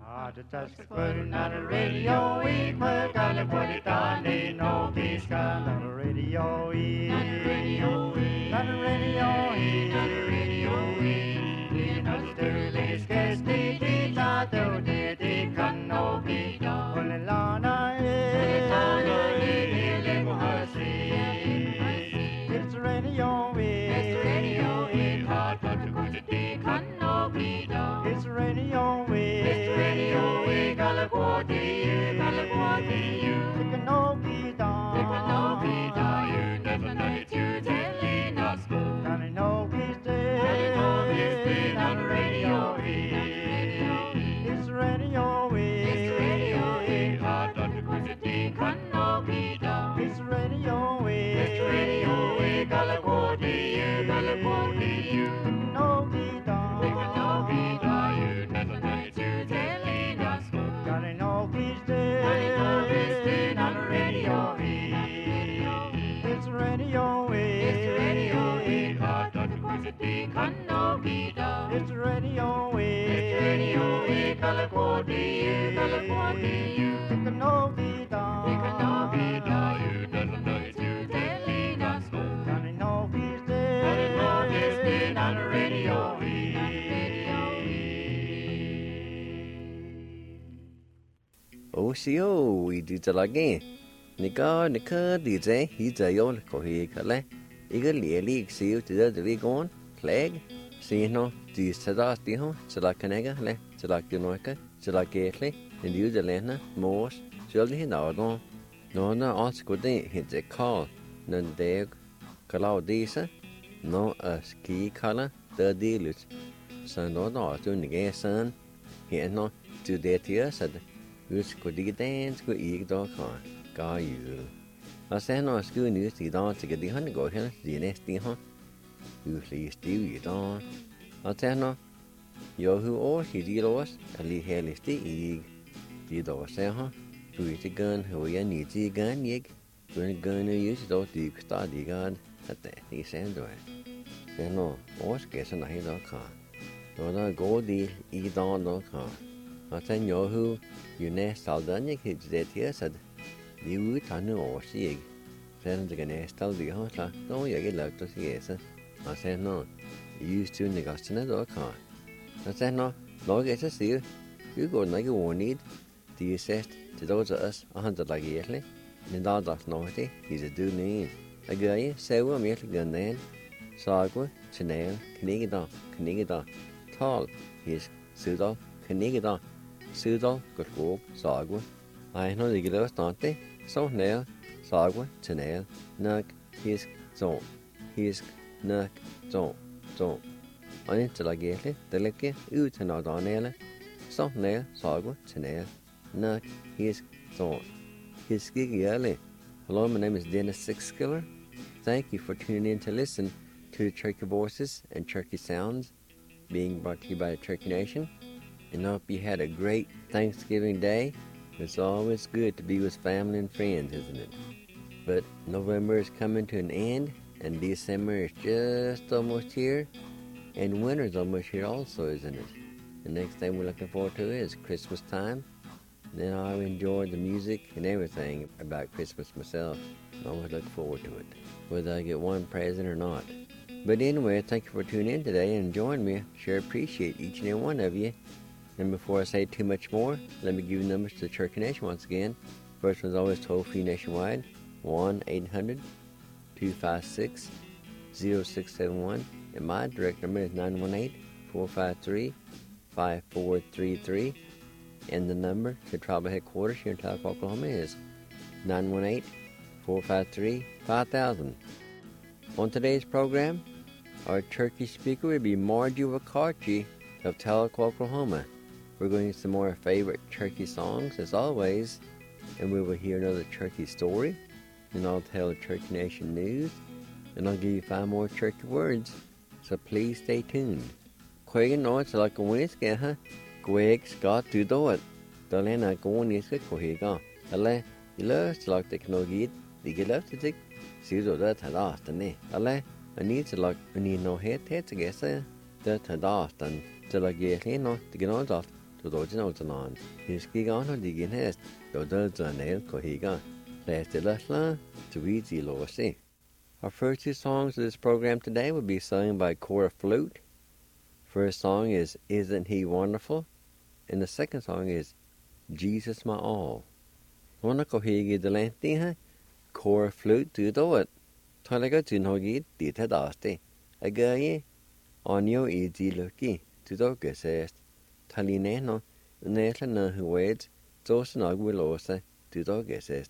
Just putting on the radio, we put on the body down, they know he's got on the radio, on the radio, on the radio, on the radio, you know the dirty scarce the tato, the can no be done. On the lana, it's the radio, it's the radio, hot to go to the can no be done. It's the radio, it's the radio, we gotta go to you, it can no be done. It can no be done, you never know it, you telling us go. Gotta know he's dead, gotta know he's dead on the radio, it's the radio, it's the radio, hot to go to the can no be done. It's the radio, it's the radio, we gotta go to you, gotta go to you. It can no be done, it can no be done, you never know it, you telling us go. Gotta know he's dead, gotta know he's dead on the radio, it's the radio, it's the radio, hot to go to the can no be done. It's the radio, it's the radio, we gotta go to you, gotta go to you. It can no be done, it can no be done, you never know it, you telling us go. Gotta know he's dead, gotta know he's dead on the radio. Ocio, we did the again. Nika, DJ, he's a young cohecale. Eager leak, see you to the league on, flag. See no, the Sadas Diho, Salakanega, le, Salakinoka, Salakately, and you the Lena, Morse, Jolly Nardon. No, also good day, hit the call, none deg, Calaudisa, no a ski color, the dealers. Son no, doing the gay son, here no, to their tears at which could you dance, could eat dog car, got you. I said no school news to dance to get the honey go here, the next thing, huh? Usually still you don't. I said no, you who all he did was, a little hairless the egg. Did all say, huh? Do it gun, who you need the gun, yig. When gun use it all the study gun at that, he said, do it. Then no, all guessing I don't car. No, go the eat on no car. I said, you who you nest all done, you kids that here said, you would turn or see. Then the nest all the house, don't you get left to see it. I said, no, you used to negotiate or car. I said, no get to see you. You go like you won't need. Do you say to those of us 100 like yearly? And all that's naughty, he's a do need. A guy, say, we'll meet again then. Sagwa, Chanel, Knigida, tall, he's Sudal, Knigida, Sudal, good walk, Sagwa. I know the girls, don't they? So nail, Sagwa, Chanel, Nug, he's so, he's Nug, so. On it till I get it, the licky, you to know Donella. So nail, Sagwa, Chanel, Nug, he's so. He's giggy early. Hello, my name is Dennis Sixskiller. Thank you for tuning in to listen to the Turkey Voices and Turkey Sounds being brought to you by the Turkey Nation. And I hope you had a great Thanksgiving day. It's always good to be with family and friends, isn't it? But November is coming to an end, and December is just almost here, and winter's almost here also, isn't it? The next thing we're looking forward to is Christmas time. And then I enjoy the music and everything about Christmas myself. I always look forward to it, whether I get one present or not. But anyway, thank you for tuning in today and joining me. Sure appreciate each and every one of you. And before I say too much more, let me give you numbers to the Turkey Nation once again. First one's always toll-free nationwide, 1-800-256-0671. And my direct number is 918-453-5433. And the number to Tribal Headquarters here in Tulsa, Oklahoma is 918-453-5000. On today's program, our turkey speaker will be Margie Wakarchi of Tulsa, Oklahoma. We're going to hear some more favorite turkey songs, as always, and we will hear another turkey story, and I'll tell the Turkey Nation news, and I'll give you 5 more turkey words, so please stay tuned. Quagan nói là cái nguyên cái ha, quay có từ đó, đó là cái nguyên cái của he có, đó là lỡ là technology, thì cái lỡ thì sử dụng đó thật đó, thế đó là anh là anh nói hết cái sao, đó thật đó, thì là cái nó thì cái nó đó, to do no tanan. His gigan or digin has, do the nail cohiga. Last the lasla to easy lossy. Our first two songs of this program today will be sung by Cora Flute. First song is Isn't He Wonderful? And the second song is Jesus My All. Wanna cohiga the lantiha? Cora Flute to do it. Talaga to no git did a dasti. A guy on your easy lucky to do says Talineno, Nathan no who waits, Johnson og will also to do says.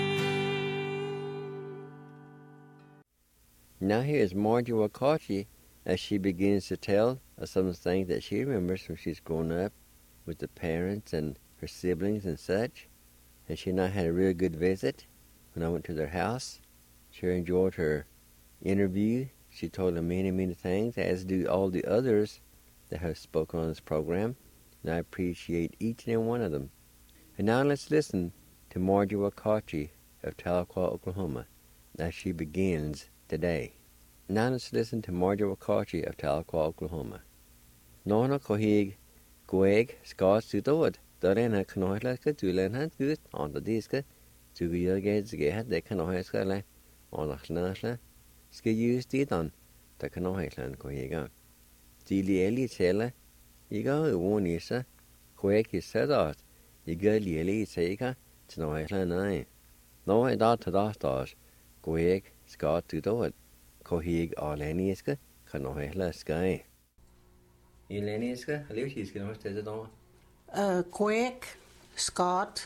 Now here is Margie Wakachi as she begins to tell of some things that she remembers when she's grown up with the parents and her siblings and such. And she and I had a real good visit when I went to their house. She enjoyed her interview. She told them many, many things, as do all the others that have spoken on this program. And I appreciate each and every one of them. And now let's listen to Margie Wakachi of Tahlequah, Oklahoma, as she begins today. Now let's listen to Margie Wakachi of Tahlequah, Oklahoma. Nona kohig goeg ska sutod. Darena knohla ka tulen han gut on the disk. To your gates get the knohla on a hnasla. Ska use it on the knohla kohiga. Dili eli tella. Iga wonisa. Quake is said out. Iga lili seka to knohla nine. No, I doubt to that stars. Goeg ska sutod. Kohig aleniska knohla sky. Ileniska, Lucy's going to say it. Quake, Scott.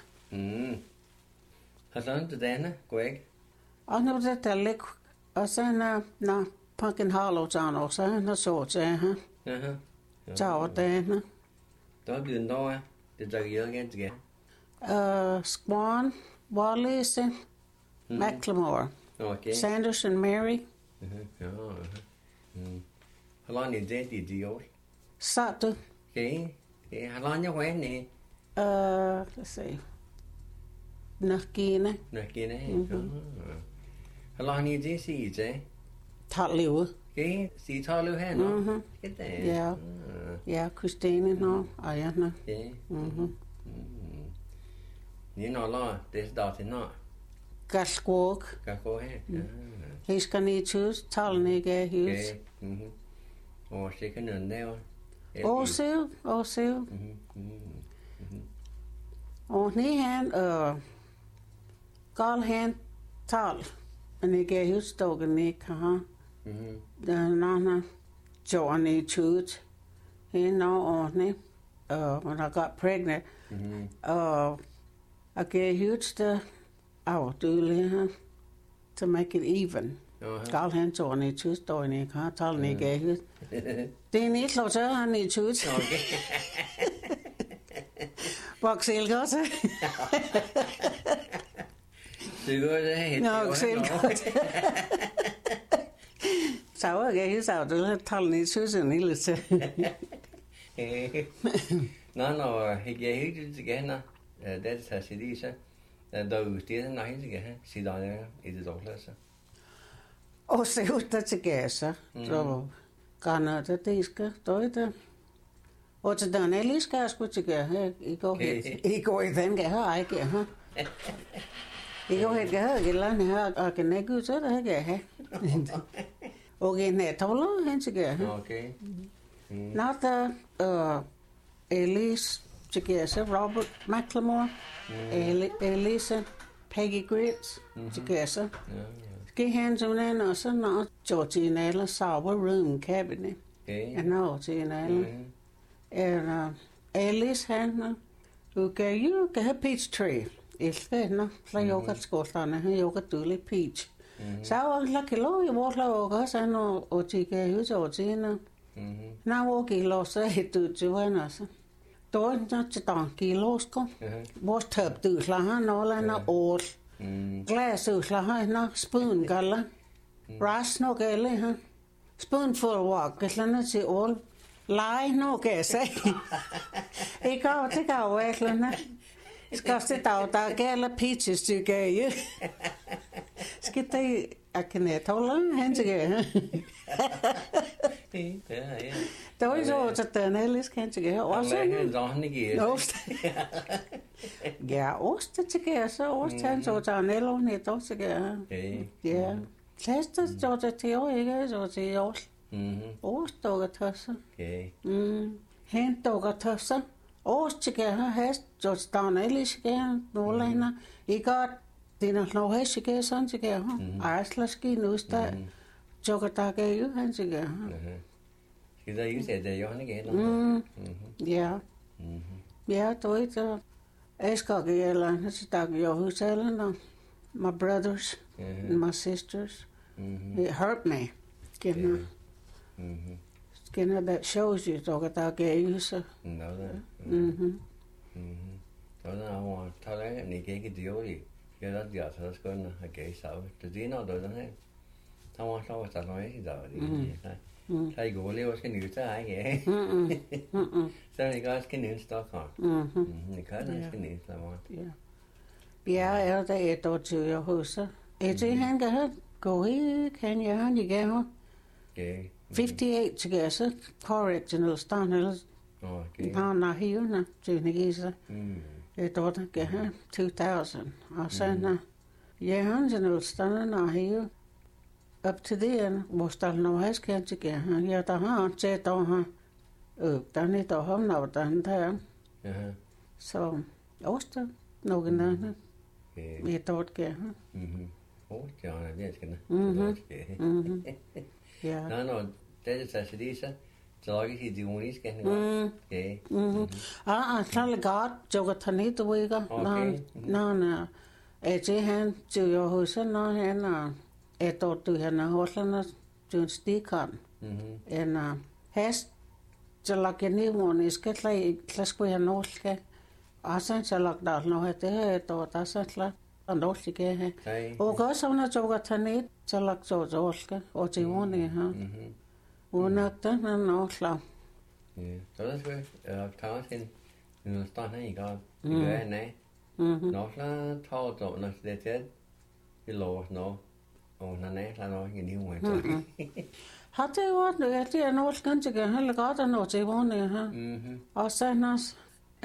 Has on to then, Quake? I know that the lick, I say na pumpkin hollow down or so, na so, huh? Tower then. Don't you know the dog you again to get? Squan, Wallace, and McLemore. Okay. Sanders and Mary. How long is that, did you? Satu. Okay. How long you went? Let's see. Nakina. How long is this seeds, eh? Tatliu. Okay. See Talu hen. Get there. Yeah. Yeah, Christine, no. I know. Okay. You know, law, this daughter not. Gasquok. Go ahead. He's going to choose. Talnigga, Hughes. Or shaking on there. Also. Og ni han gal han tal, and he gave his dog a nick, The nana Johnny chewed. He know on me. When I got pregnant, I gave huge the our dooley to make it even. Gal han Johnny chewed dog nick, tal ni gave it. Det er ikke lov til, at han er tjut. Okay. Boksel godt. Det går det. Nå, selv godt. Så var jeg ikke så, du har talt i tjusen i lidt til. Nå, jeg gav helt til gænder. Det er til det, så. Der er udstedet, når jeg skal have. Sidder i det dårlige, så. Og så ud der til gasser. Så Ghana, det skal døde. Og til den er lige skal jeg sgu til gære. I går i den gære, ikke her. I går i gære, ikke lande her, og kan ikke ud til det her gære. Og en her tåler hen til gære. Okay. Nå, der Elise til gære, så Robert McLemore, Elise, Peggy Grits til gære, så. Skal han som den og så når Georgina eller Sauber Room Cabinet. Og når til en eller Alice han du kan jo have peach tree. Elsker hende, så jeg kan skolterne, jeg kan dølle peach. Så var jeg kilo i vores lag så han og til kan jo så til hende. Når hvor kilo så det du han altså. Då når til der kilo sko. Vores tøb du så han og all. Glas ud, så har jeg spoon gala. Ras no gale, ha. Spoonful walk, så når til all. Lie no gase. Ikke av til gav, eller skal se der gale peaches til gage. Skal det jeg tåle hen til gage. Det var så at den ellers kan til gage. Også ost. Ja, ost til gage, så ost han så der nello net også til gage. Ja. Læste så det til år ikke så til år. Ost og tøsse. Hent og tøsse. Ost til gage har så der ellers gage nålene. I godt det er nok hæs ikke sådan til gage. Ejslaski nu der. Jogger jo han til gage. Skal der jo se det jo han igen. Ja. Ja, det jeg skal ikke eller så der jo husalen my brothers and my sisters. It hurt me. Skinner that shows you dog at that gay so. No da. Đó là họ thao đấy này cái điều gì cái đó giờ sao có nó cái sao tự nhiên nó rồi đó đấy thao sao sao nói giờ thì thay gỗ liêu cái nữ sao ai vậy sao này có cái nữ stock hả này có cái nữ sao mà Yeah, det är ett till jag huset. Det han kan ha gå i kan jag han ju gå. Okay. 58 together correctional standard. Okay. Na hier na Tunisia. Det då kan ha 2000. Och sen han general standard na hier. Up to then måste nog ha ska inte han jag tar han se då han den är då han nå den där. Så osta någon annan. Det då kan. Ja, det ska det. Ja. No, det är så det så lagar sig det unis kan det. Klar godt, jag tar ned det väga. Nå. Han till jag huset när han ett år du han hållarna till stikan. En häst så lagar ni hon ska klaska han olka. Asan så lagar nå det ett år där så klart. Andolike he. O ka sauna joga tani chalak jo olka o jiwoni ha. Unakta na nohla. Så det skal tage sin nu står han i gang. Det er nej. Nohla tog dog når det er det lov nå. Og når nej så nå en ny one. Har det jo det er noget ganske heller godt nå jiwoni ha. Og sanas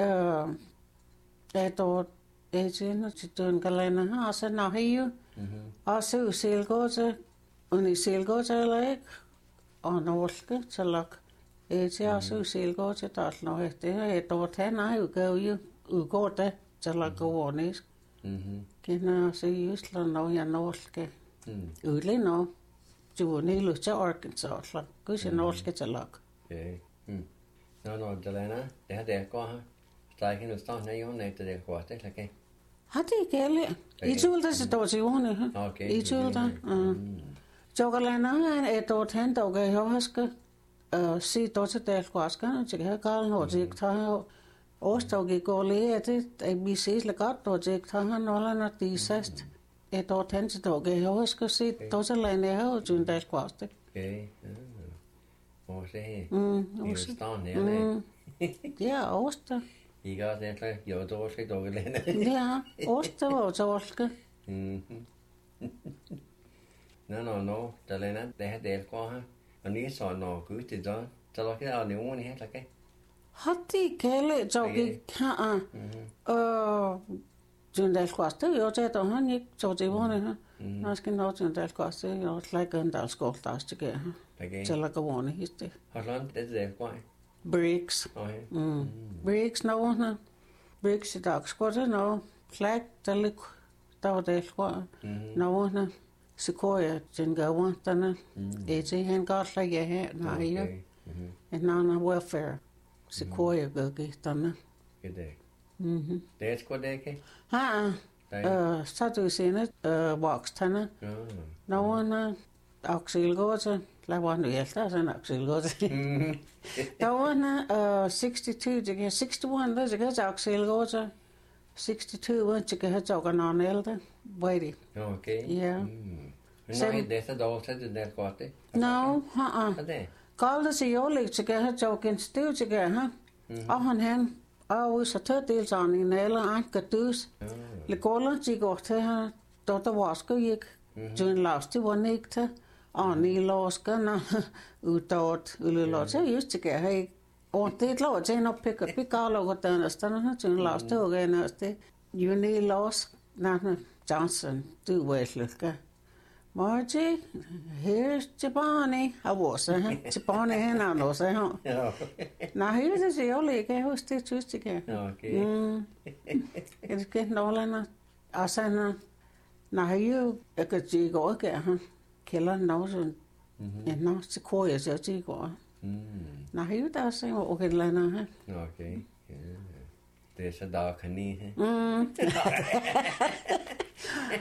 det Ejena chitun kalena ha asa na hiu asa usilgoza uni silgoza like on olke chalak eja asa usilgoza tal no hete e to tena u go you ugote chalak onis kena asa usla no ya no olke uli no juoni lucha Arkansas la kusi no olke chalak no Delena det går her strækken og står ned under det går det er okay. Har det gælder? I tulder så dog til jorden, ha? Okay. I tulder. Chokolana er et år hen dog jeg husker. Se dog til det kwaska, til her gal når det tager årsdag i går lige det at vi ses lidt godt dog det tager når når de sast. Et år hen til dog jeg husker se dog til lande her til det kwaska. Okay. Og se. Står nede. Ja, årsdag. I gør det så jo dog skal dog lande. Ja, årsdag var så olke. No, Delena, det her det går her. Og ni så når Gud det så lager det af nogen her, okay? Har det gælder så ikke ha. Til det kwaska jo det dog han ikke så det var det her. Nå skal nå til det kwaska jo slet en del skoltas til her. Okay. Til at gå on hist det. Har landet det går. Bricks. Bricks no. Bricks i dag skulle no. Flag der var det qua. No na. Sequoia den gawa dana. Det han godt lage her nej jo. En nana welfare. Sequoia gøge dana. Det. Det er sgu det ikke. Så du senere voksne. No na. Axelgården. La var nu helt der sådan Axelgården. Der var na 62 det 61 det kan Axelgården. 62 var det kan have nogen ældre. Wait. Okay. Ja. Nej, det er dog så det der godt det. No, Det. Kalde sig jo lidt til at have joken stiv til at have. Og han og så tør deltagning eller anker dus. Le kolla til godt til her. Der var sgu ikke. Jun lavste var ikke til. Og ni låskerne udåt så just til at have. Og det lå til at pikke og den og sådan til lavste og igen også. You ni lås når Johnson du vel. Margie, here's Chibani. I was Chibani hen og noget så her. Ja. Nej, det er så jo lige hos det tyst ikke. Okay. Det skal Norlander. Og så når jo jeg kan sige går ikke han kælder noget sådan. Ja, nå så kunne jeg så sige går. Når jo der så okay lander her. Okay. Det er så der kanin her.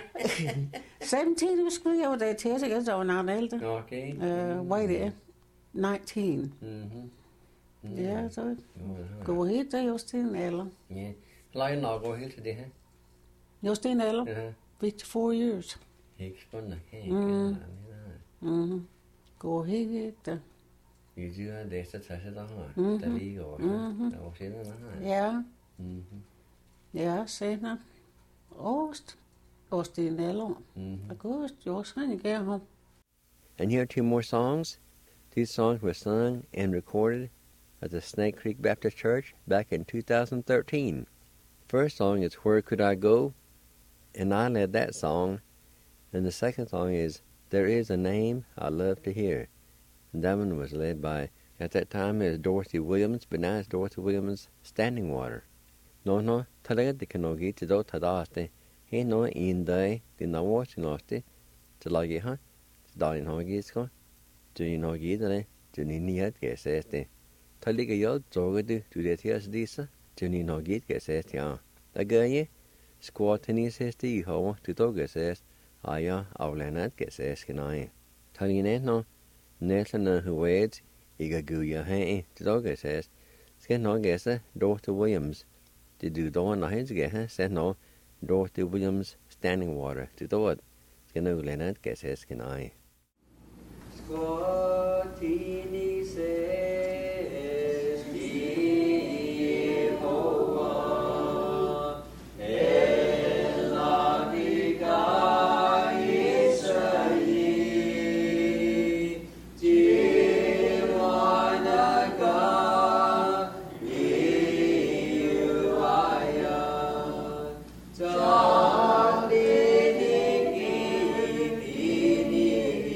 17 du skulle jo det til at så når ældre. Okay. Hvad det er. 19. Ja, så går helt til just din alder. Ja. Leger nok går helt til det her. Just din alder? Ja. 54 years. Ikke spændende. Går helt der. I dyr det så tager sig der her. Der ligger over. Der var senere der her. Ja. Ja, senere. Ost din alder. August, just han ikke er her. And here are two more songs. These songs were sung and recorded at the Snake Creek Baptist Church back in 2013. First song is Where Could I Go? And I led that song. And the second song is There Is a Name I Love to Hear. And that one was led by, at that time it was Dorothy Williams, but now it's Dorothy Williams Standing Water. No, talaga di kanogi ti do tadaste. He no in day di na watch nosti. Talagi ha. Dalin hogi sko. Juni hogi dale. Juni niat ke seste. Taliga yo zogadu tu det hias disa. Juni hogi ke seste ya. Dagaye squatini seste I ho tu doga sest. Aya avlenat ke sest kenai. Taline no Nelson huwed iga guya he tu doga sest. Sken no gesa Dorothy Williams. To do dawn na hens ge said no Dorothy Williams Standing Water to do it. Sken no lenat ke sest kenai. Squatini sest. John,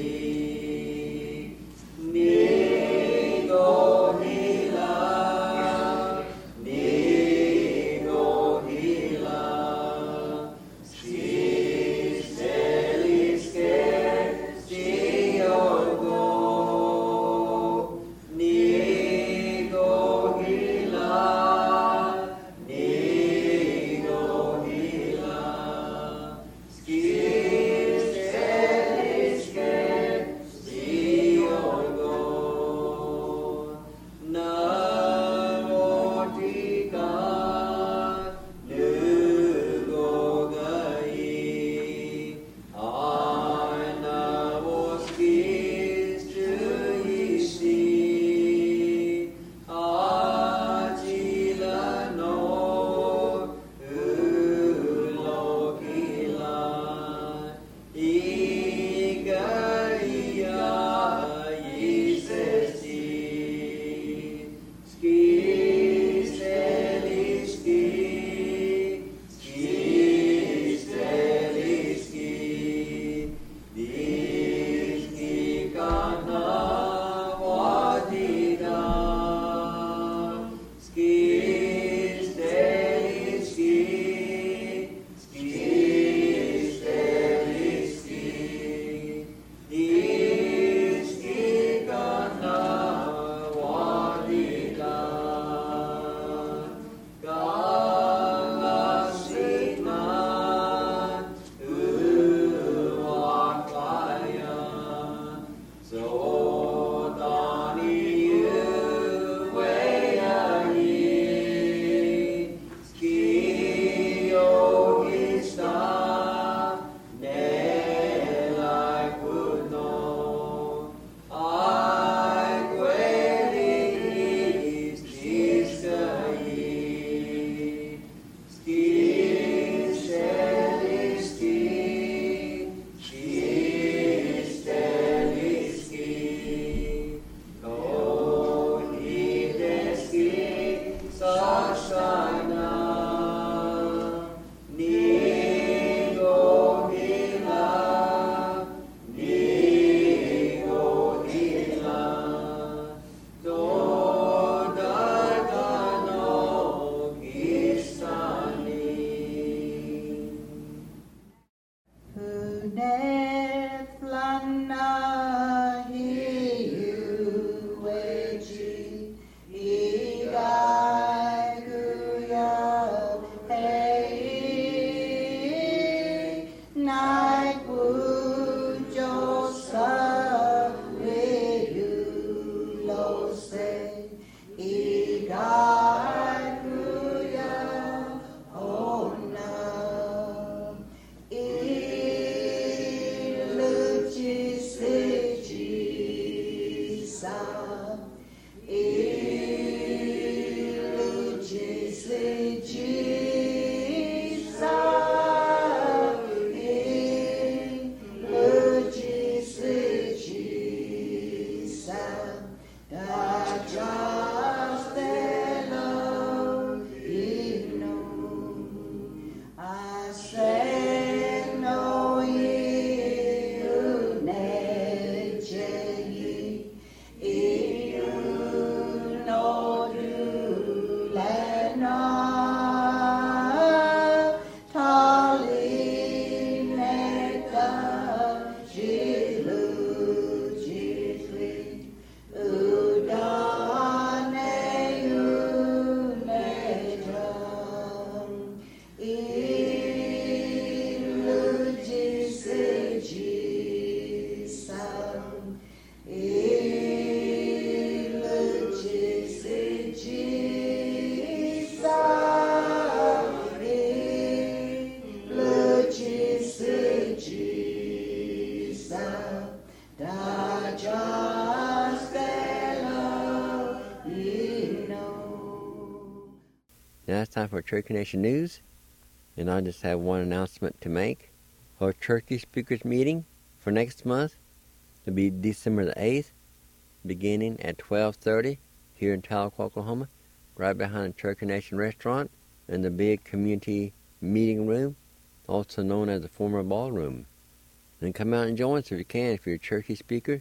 just the Lord you know. I say no you nature you know you let not tali neka jilu jitri udane you nejam ilu jisi sam Now it's time for Cherokee Nation News, and I just have one announcement to make. Our Cherokee Speakers meeting for next month will be December the 8th, beginning at 12:30 here in Tahlequah, Oklahoma, right behind the Cherokee Nation restaurant in the big community meeting room, also known as the former ballroom. And come out and join us if you can. If you're a Cherokee speaker,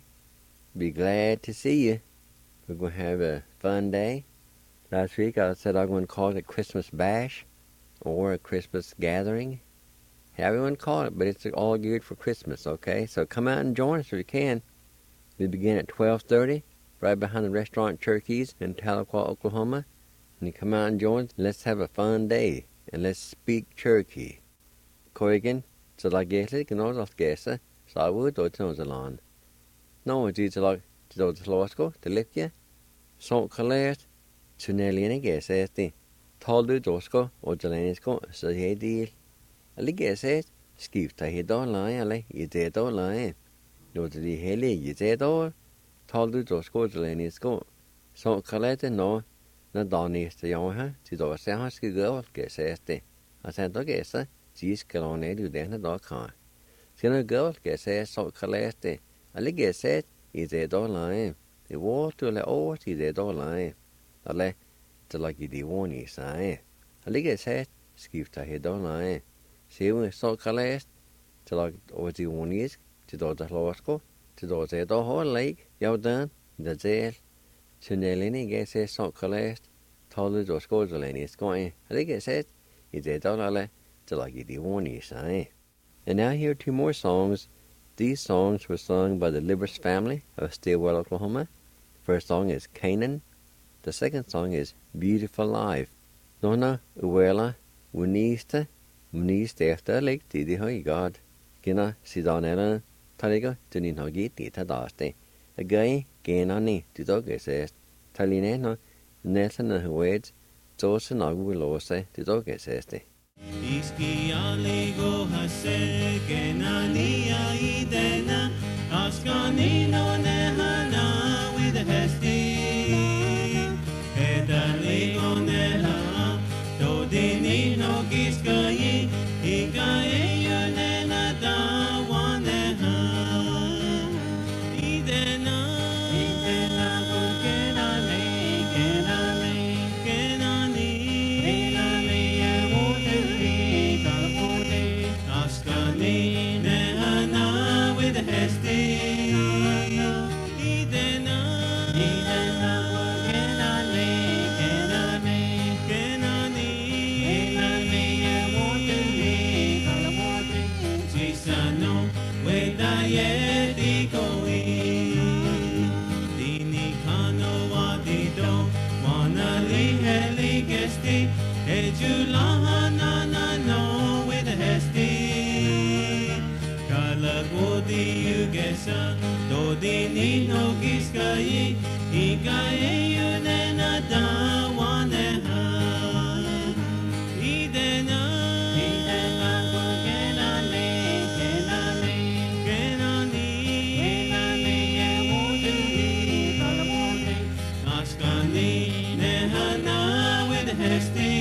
be glad to see you. We're going to have a fun day. Last week I said I'm going to call it a Christmas bash or a Christmas gathering. However you want to call it, but it's all geared for Christmas, okay? So come out and join us if you can. We begin at 12:30, right behind the restaurant Cherokees in Tahlequah, Oklahoma. And you come out and join us. Let's have a fun day, and let's speak Cherokee. Corrigan, so la geslik and all of gesa, so I would do it on the lawn. No, it's easy like to do the Slosco, the Lipia, Salt Calais, Tunelian gesesti, Taldu Dosco, or Jelanisco, so he deal. A ligeset, skifta he don't lie, ale, you did don't lie. No, the heli, you did all. Taldu Dosco, Jelanisco. Salt Calais, no, not Donny, the young, to do a Sahaski girl, gesesti. I said, Dogesa. Tis kalone du denne dag kan. Sina girl gese så kaleste. Alle gese I det dollar. Det var til le over til det dollar. Alle til like de woni sai. Alle gese skifta he dollar. Seven så kalest til like over de wonis til det losko til det do hol lake. Jordan det del. Tunelini gese så kalest. Talu do skozaleni skoin. Alle gese I det dollar. And now here are two more songs. These songs were sung by the Libris family of Stillwell, Oklahoma. The first song is Canaan. The second song is Beautiful Life. Nona uwela unista efter lik didi hoi God. Gina sidanela taliga tunin hogiti tadaste. A gay genani tidogesest. Talineno netana hueds. Josen agulose tidogeseste. Iski aligo hase kenania idena askani no nehana with a hesti edaligo neha dodini no giskai ikaye yunena da waneha idena Dodini no giskai ikaye yunena da waneha idena kenani askani nehana with hesti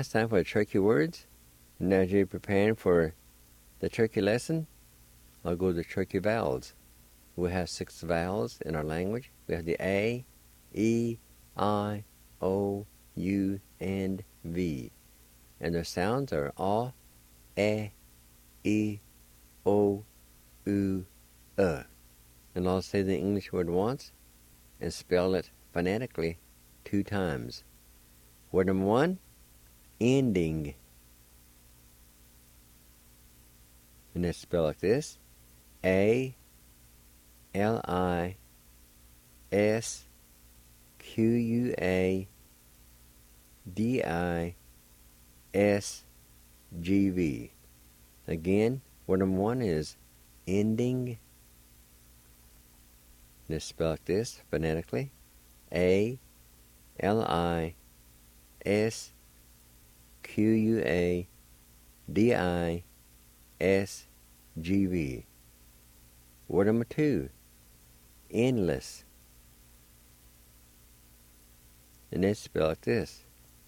it's time for the tricky words. And as you're preparing for the tricky lesson, I'll go to the tricky vowels. We have 6 vowels in our language. We have the A, E, I, O, U, and V. And their sounds are A, E, O, U, And I'll say the English word once and spell it phonetically 2 times. Word number 1, ending. And it's spelled like this: ALISQUADISGV. Again, word number 1 is ending. And it's spelled like this phonetically: ALISQUADISGV. Word number 2, endless. And it's spelled like this: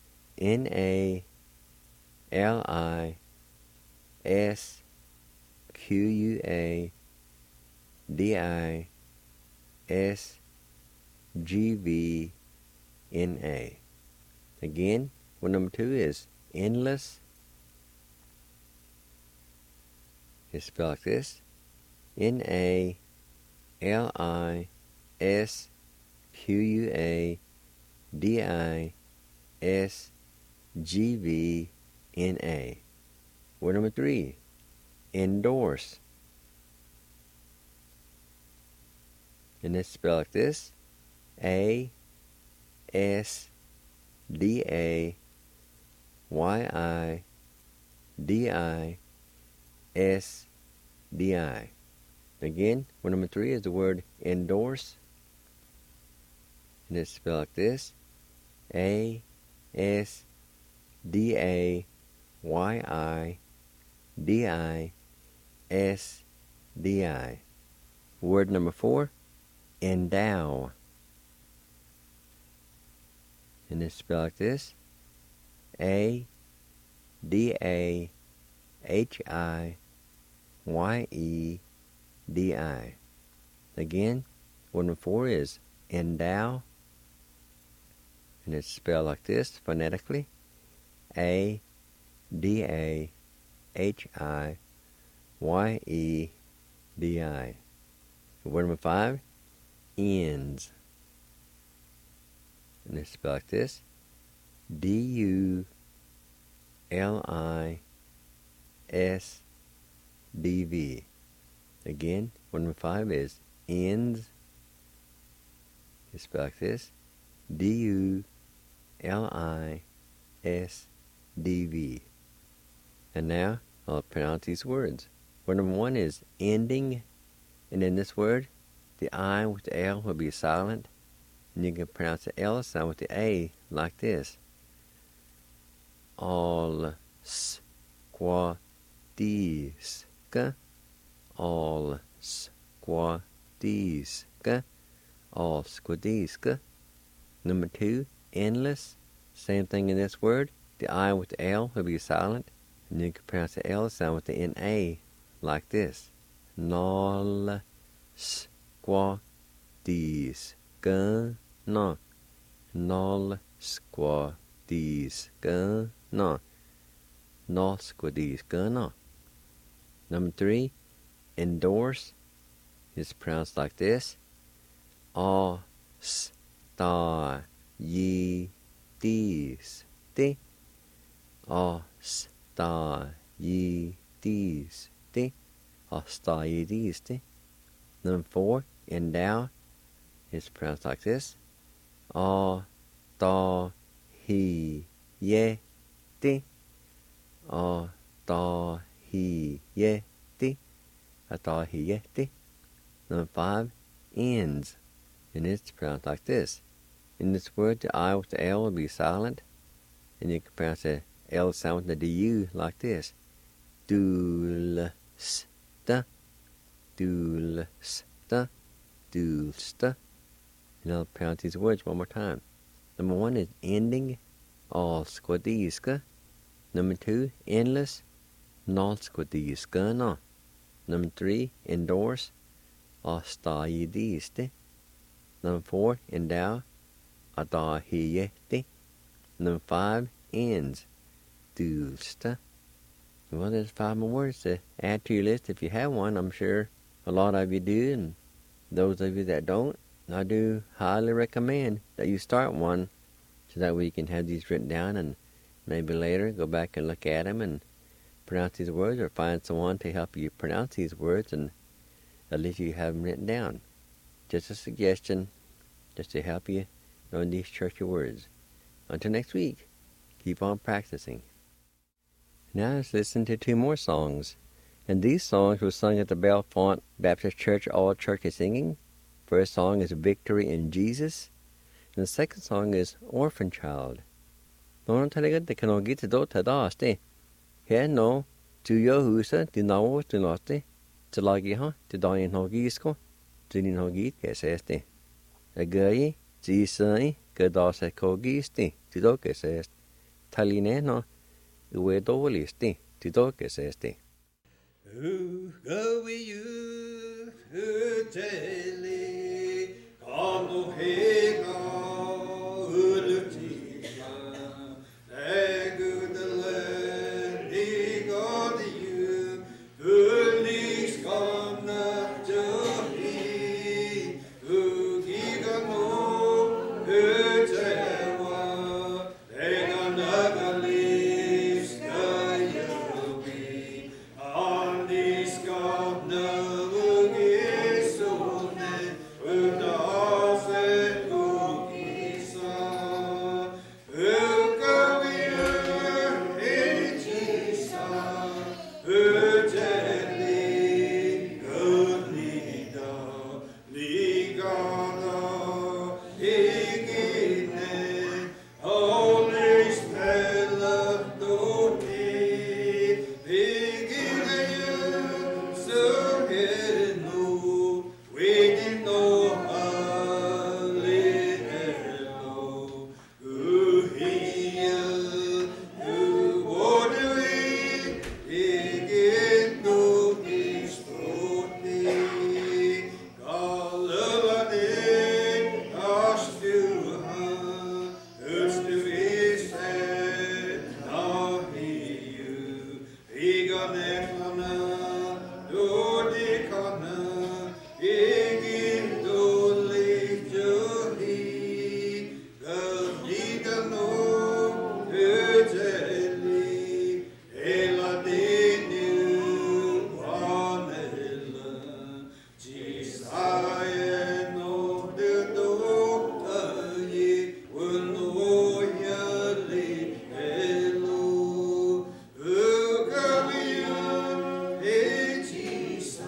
NALISQUADISGVNA. Again, word number 2 is endless. It's spelled like this: NALISQUADISGVNA. Word number 3, endorse. And it's spelled like this: ASDAYIDISDI. Again, word number 3 is the word endorse. And it's spelled like this: ASDAYIDISDI. Word number 4, endow. And it's spelled like this: ADAHIYEDI. Again, word number 4 is endow. And it's spelled like this phonetically: ADAHIYEDI. Word number 5, ends. And it's spelled like this: DULISDV. Again, word number 5 is ends. It's spelled like this: DULISDV. And now I'll pronounce these words. Word number 1 is ending. And in this word, the I with the L will be silent. And you can pronounce the L sound with the A like this: ALSQUADISQA, ALSQUADISQA, ALSQUADISQA. Number 2, endless. Same thing in this word. The I with the L will be silent. And you can pronounce the L sound with the NA like this: NALSQUADISQA, NALSQUADISQA, NALSQUADISQA. Number 3, endorse is pronounced like this: ASTAYIDISTI, ASTAYIDISTI, ASTAYIDISTI. Number 4, endow is pronounced like this: ATAHIYETI, ATAHIYETI, ATAHIYETI. Number 5, ends. And it's pronounced like this. In this word, the I with the L will be silent. And you can pronounce the L sound with the DU like this: DULSTA, DULSTA, DULSTA. And I'll pronounce these words one more time. Number 1 is ending: ALSQUADISQA. Number 2, endless. Nals ko di skana. Number 3, endorse. Asta yidiste. Number 4, endow. Ada hiyete. Number 5, ends. Dulsta. Well, there's 5 more words to add to your list if you have one. I'm sure a lot of you do, and those of you that don't, I do highly recommend that you start one so that way you can have these written down and maybe later go back and look at them and pronounce these words, or find someone to help you pronounce these words, and at least you have them written down. Just a suggestion, just to help you learn these churchy words. Until next week, keep on practicing. Now let's listen to 2 more songs. And these songs were sung at the Bellefonte Baptist Church All Church Singing. First song is Victory in Jesus. And the second song is Orphan Child. Nono talaga de kanogit do tadaste. He no tu yo husa di nawo tu noste. Talagi ha ti dain hogisko. Tinin hogit keseste. Agai jisai kadase kogiste. Ti do kesest. Taline no uwe dovolisti. Ti do keseste. Go with you, Tele, Kamo Hega, Ulutima, Egudele, Digo the you, Ulis Gana Johi, Ugigano, Utewa, Eganagalis, Gayobi. This God never gets so many. Jesus.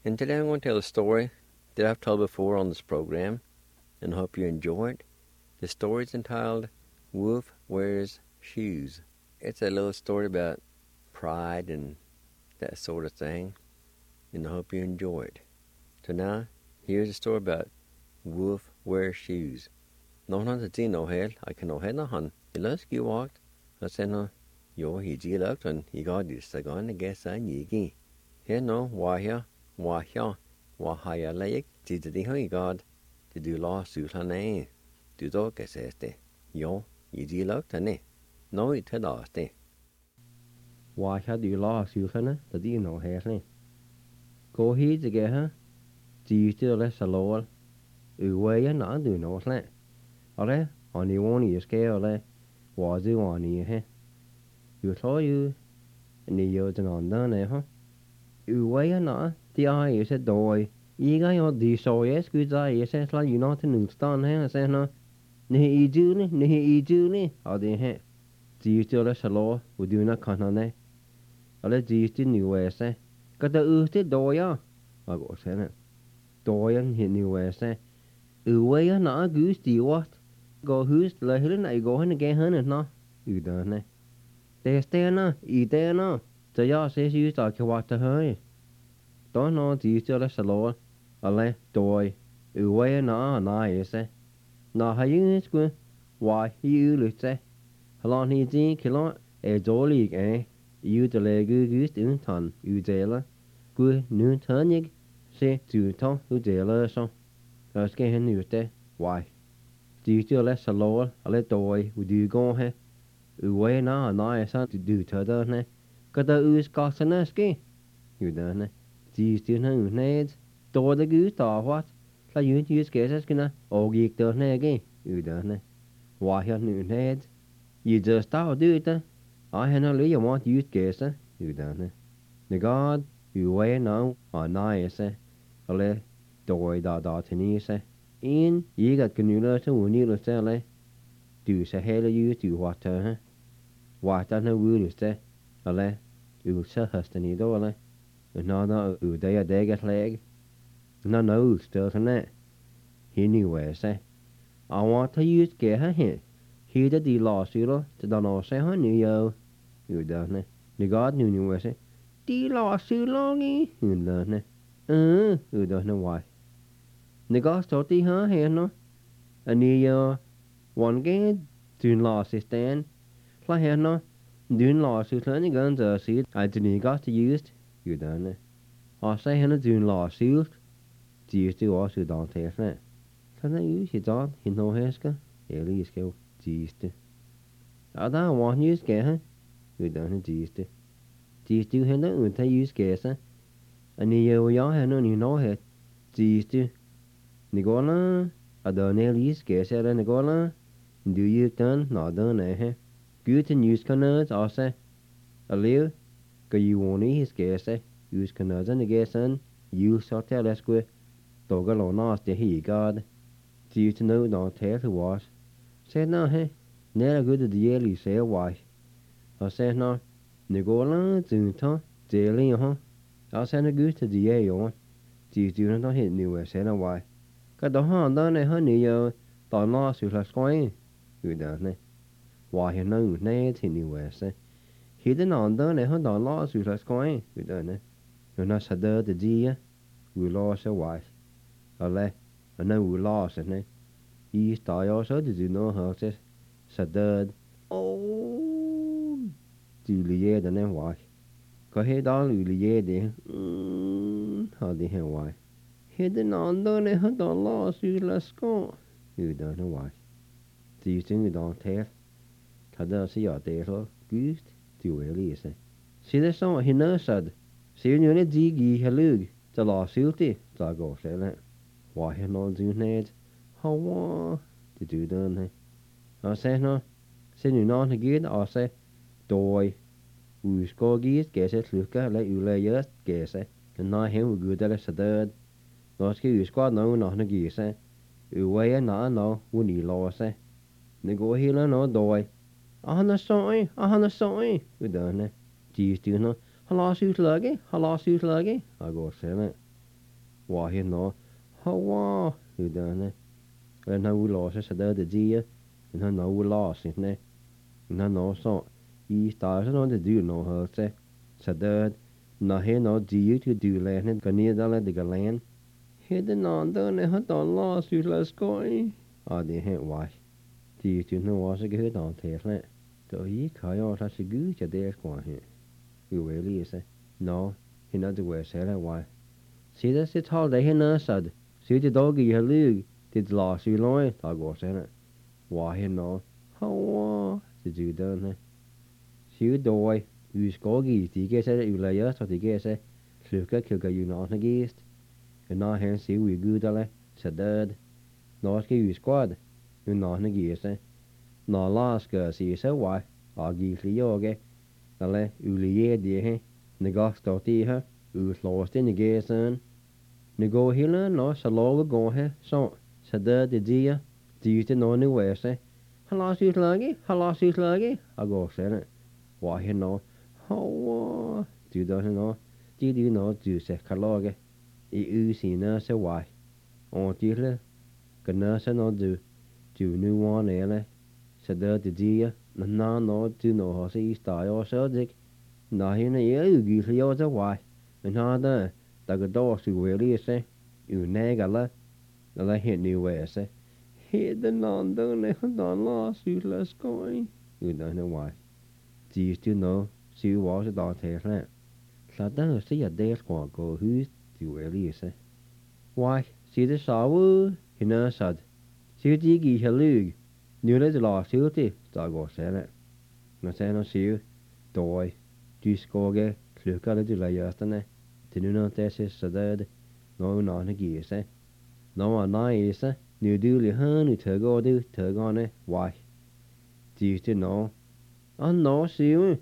And today I'm going to tell a story that I've told before on this program, and I hope you enjoy it. The story is entitled Wolf Wears Shoes. It's a little story about pride and that sort of thing, and I hope you enjoy it. So now, here's a story about Wolf Wears Shoes. Nå han til din og hel, jeg kan nå henne han. I løsk jo vagt, og sen jo I de lagt han, I går de stegane gæs an I. Her nå, var jeg læg, til det her I går, det du la sylt han af. Du dog kan sæs det. Jo, I de lagt han nå I til das det. Var jeg du la sylt han, det de nå her. Gå hit til her, de til læs salol. Uwe na du nå slæ. Alle, han I woni skære alle, var du woni he. You told you, ni yo den andre ha. Uwe na, de I said doy. Iga yo de so yes good I said la you not to stand he say no. Ni I do ni, how they he. De til læs salol, we do not kanane. Alle de til ni wese. Got the til doya. I go say it. Doyen he ni wese. Uwe na gus de what? Gå hus la hele I gå hen igen hen nå. Udane. Det stena I det nå. Så jeg ses ut der kan varte høj. Då nå de til salon. Alle døj. Uwe na ese. Nå har I sgu. Why I lytte. Halon I de kilo dårlig af. I det lægge gus untan udela. Gud nu tønig. Se du to udela så. Jeg skal hen ute. Why? De til læs salon. Alle døj. Du går her. Uwe na så du tøder ne. Gør der udskasserne ske. Udane. De styrne udnæd. Dår det gud hvad? La you skæseskene. Og gik der nægge. Udane. Why her udnæd? I just start det. I han lige må du skæse. Udane. Negad. Uwe na se. Alle dår der tenise. En jeg kan til unile stille. Du så hele du hvad der. Hvad der udliste. Alle så høsten I dårlig. Nå ude dægget læg. Nå udstødende. Hende væse. I want to use gære her. Hede de låsyler til den også han jo. Udane. Negad nu væse. De låsyler I. Udane. Udane why. Negad står de her nå. And I one game. Dyn låsystem. La her nå. Dyn låsysler I gan så sit. I didn't got to used. Udane. Og så hende dyn låsylt. De used to også uddan til sig. Kan I use det hende hæsker? Eller I skal de used. Og der var han use gære. Udane de used. De used hende uden til use gære. Og I jo hende ni nå het. De used. Nicola. Og der use gære eller Nicola. Du you done der he. Gud til use kanød også. Og lev. Gør I woni his gære. Use kanøderne gære. You så til at sgu. Dogger låner det he god. De used to know don't tell who was. Said no he. Never good the yearly say why. Og said no. Nicola to daily og send good to the year. De used to hit new said why. Got the hand on a honey yo. Der nå sygt skoin. Udane. Why he no net he new say. Hidden on der han der nå sygt skoin. Udane. Jo nå så der det die. We lost a wife. Alle. Og nu we lost it. I står jo så det du nå har til. Så der. Du lige den er why. Gå helt all lige det. Har det her why. Hidden on der han der nå sygt skoin. Udane why. De ting don't tell. Kan der se at det så gyst. Du er lige så. Se det så hende sad. Se jo net de gi halug. Der la sylte. Der går selv. Why he no do net. How det du den he. Og så nå. Se nu når han givet og så døj. Uskår givet gæse slukker eller ulægget gæse. Men når han ud der så død. Når skal uskår nå når han giver sig. Uwe nå uni låse. Det går hele nå døj. Og han er sorry. Udane. De styrer nå. Han lader sig udlægge. Og går selv. Wa he no hawa u dane. En ha u los sa da de dia. En ha no u los ne. En ha no so. I sta no de du no ha se. Sa da na he no di to du le ne gani da le de galen. He de non da ne ha don los u la skoi. A de he wa. Di to no was a good on te ne. Do I ka yo sa se gu ja de kwa he. U we li se. No, he na de we se la wa. See this it's all day in sad. See the doggy you lug. Did lost you loin, I go in it. Why he no? How did you done it? See you doy. You skoggy, the guess it you lay us or the guess it. Sluka kilka you not against. And now here see we good alle. Said dad. No ski you squad. You not against it. No last see so why. I'll give you yoga. Alle ulie de Negast dot her. Who's lost in the gason. Nego hila no sa logo go he so sa da de dia di te no ni we se halas you lagi I go se ne wa he no ho du do no di no du se kaloge I u si na se wa on di le kana se no du nu one ele sa da de dia na no du no ho se sta yo so dik na he ne u gi yo za wa na da da go do su we li se u nega la hit new way se hit the non ne don la su la skoi u don't know why do you still know su was a dot here ne sa da se ya de kwa go who do we li se why see the sawu hina sad su ji gi helug nu le la su ti da go se ne na se no su doi du skoge klukka le du la yasta ne Tinuna tese sadad no na gi se no na is nu du li han u tug on it why do you to know no see you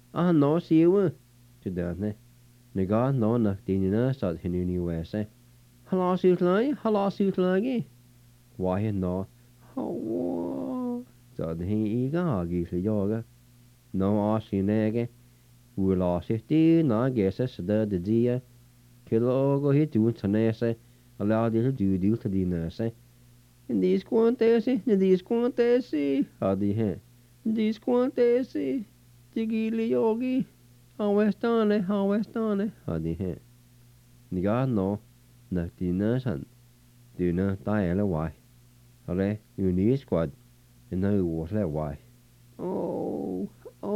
to that ne ga no na dinina sad hinu ni we se halas you lagi why no ho sad he ga gi se yoga no asinege we lost it na guess da de dia kilo go hit do tanese allow you to do to the nurse in these quantesi how the he these quantesi digili yogi how westane how the he ni ga no na the nurse do na ta ele why ale you need squad and no was let why oh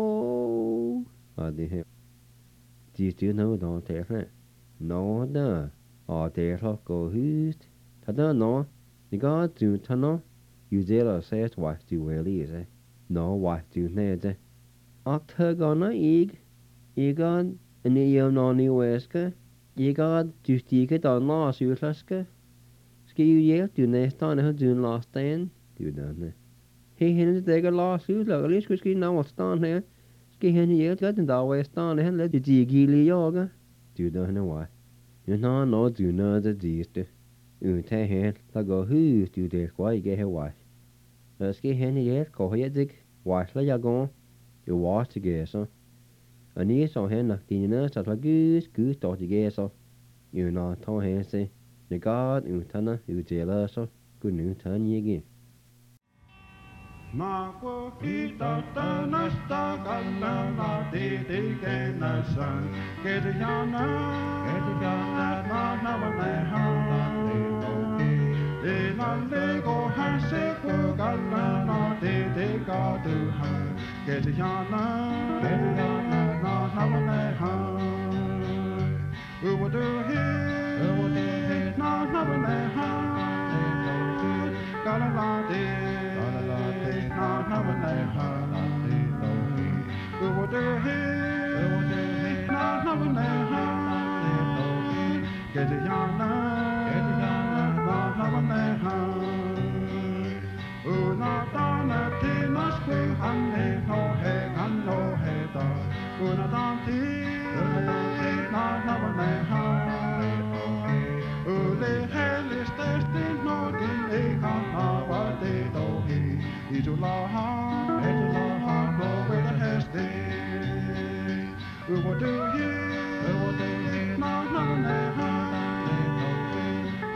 the he do you know don't take it no da te go hust ta da no ni ga tu ta no you zero says what do really is no what do ne de octa gonna ig ni yo no ni weska you got to stick it on loss you laska ski you yet do ne sta ne do last stand do done he hin de ga loss you la lis ski now stand here ski hin yet got da we stand here let di gili yoga do done why you know no do no the diste u te he ta go hu do de kwa ge he why ski hin yet ko he dig why la ya go you watch to ge so ani so hen na tina sa la gus to ge so you know to he se the god u tana u jela so good new tan ye ge Ma ko kita tanasta kalana de kena san ke de yana na na na ha de na le go ha se ko kalana de ka du ha ke de yana na na ha u do he na na ha kalana de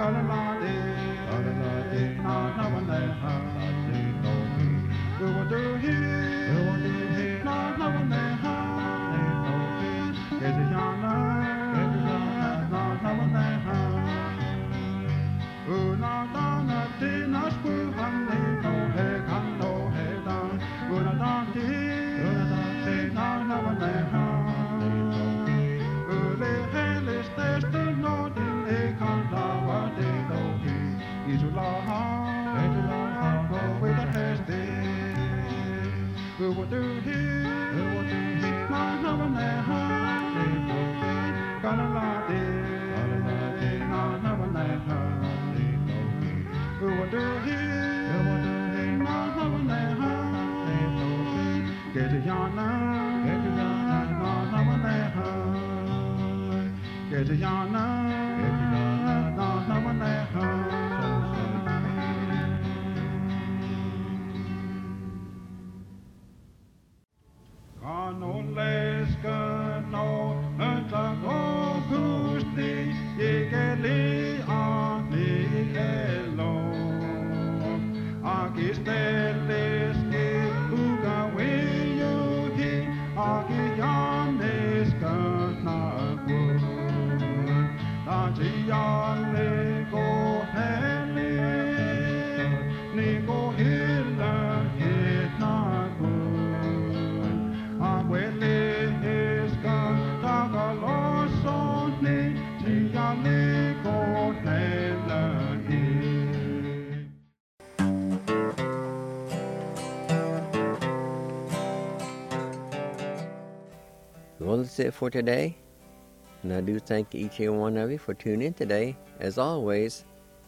Well, that's it for today. And I do thank each and one of you for tuning in today, as always.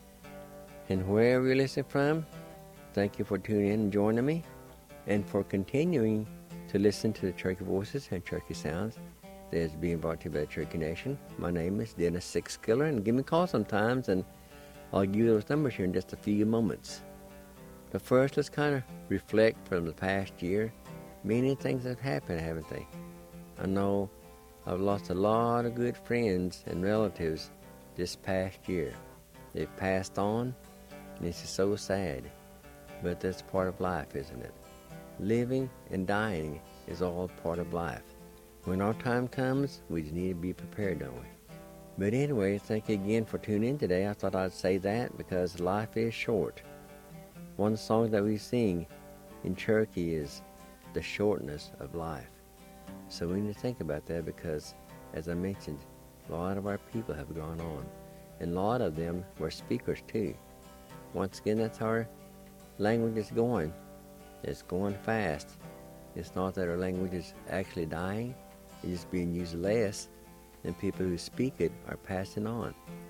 And wherever you're listening from, thank you for tuning in and joining me, and for continuing to listen to the Cherokee Voices and Cherokee Sounds that is being brought to you by the Cherokee Nation. My name is Dennis Sixkiller, and give me a call sometimes, and I'll give you those numbers here in just a few moments. But first, let's kind of reflect from the past year. Many things have happened, haven't they? I know I've lost a lot of good friends and relatives this past year. They've passed on, and this is so sad. But that's part of life, isn't it? Living and dying is all part of life. When our time comes, we just need to be prepared, don't we? But anyway, thank you again for tuning in today. I thought I'd say that because life is short. One song that we sing in Cherokee is the shortness of life. So we need to think about that because, as I mentioned, a lot of our people have gone on. And a lot of them were speakers too. Once again, that's how our language is going. It's going fast. It's not that our language is actually dying. It's just being used less, and people who speak it are passing on.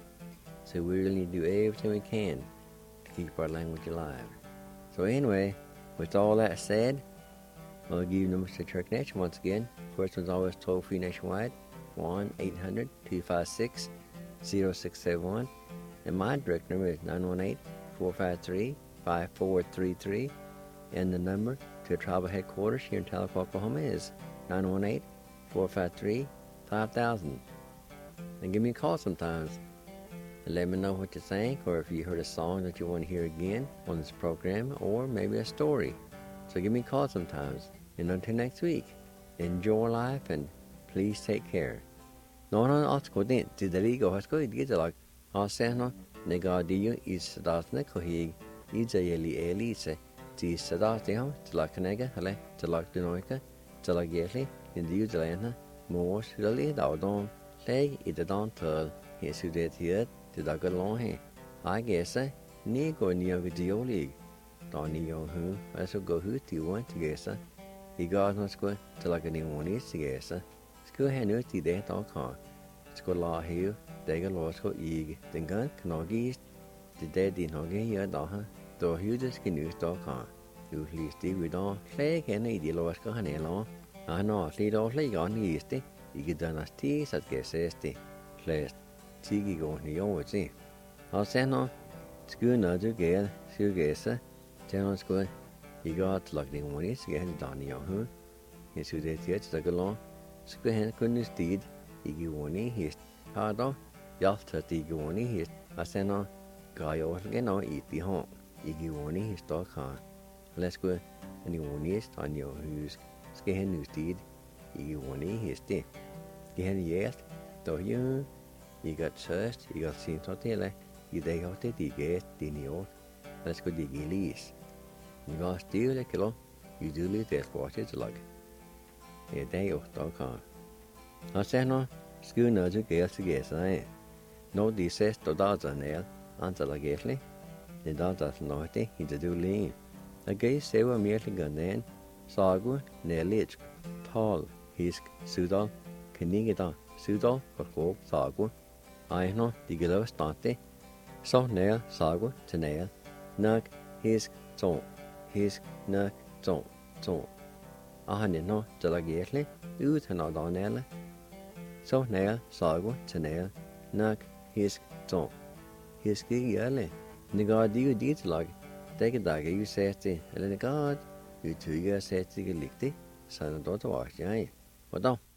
So we really need to do everything we can to keep our language alive. So anyway, with all that said, I'll give you numbers to Cherokee Nation once again. First one's always toll-free nationwide, 1-800-256-0671. And my direct number is 918-453-5433. And the number to the tribal headquarters here in Tahlequah, Oklahoma is 918-453-5000. And give me a call sometimes and let me know what you think, or if you heard a song that you want to hear again on this program, or maybe a story. So give me a call sometimes. And until next week, enjoy life and please take care. No, Oskodin, Tidarigo Hasko, Gizalak, Osano, Negadiu is Sadatne Kohig, Izayeli Elise, Tis Sadatio, Tilakanega, Hale, Tilakdinoika, Tilageli, in the Uzalana, Mors, Rally, Daudon, Leg, Idadon Tull, Hisudet here, Tidagalon, I guess, Nigo Neogioli. Donnie Young Who, I shall go who to want to guess. He got no school till like a new one is to guess. School had no tea there, don't call. School law here, they got lost go egg, then gun, canoggies, the dead in Hoggy, your daughter, though you just can use dog car. You least do with all, play can eat the lost go honey long. I know, lead all lay on easty, you get done as tea, such guess esty. Place, tea go in the old see. I'll send on school not to get, school guess. General School, he got like the one is again Donnie Young, his who did yet like a long. School hand couldn't steed, he give one his hard off, Yalta the one his Aseno gayo geno iti hon igi woni histo kan lesku ani woni stanyo hus skehen nustid igi woni histi gehen yes to you got trust got sin totele ide hote dige dinio lesku digilis Nga stile kilo yuduli despotit lag day of kan Aseno skuna ju gesa no dices to dazanel antala gesli de dazas noite hiduli a gay sewa merli ganen sagu nelich tal hisk sudal kenigida sudal korko sagu aino digelo stante so nel sagu tenel nak hisk hisk nak no talagesli ut hanadanele so nel sagu tenel nak hisk yale Nigad you did lag take a dagger you seti eller nigad you 2 years seti gelikti sana dota var jag. Vadå?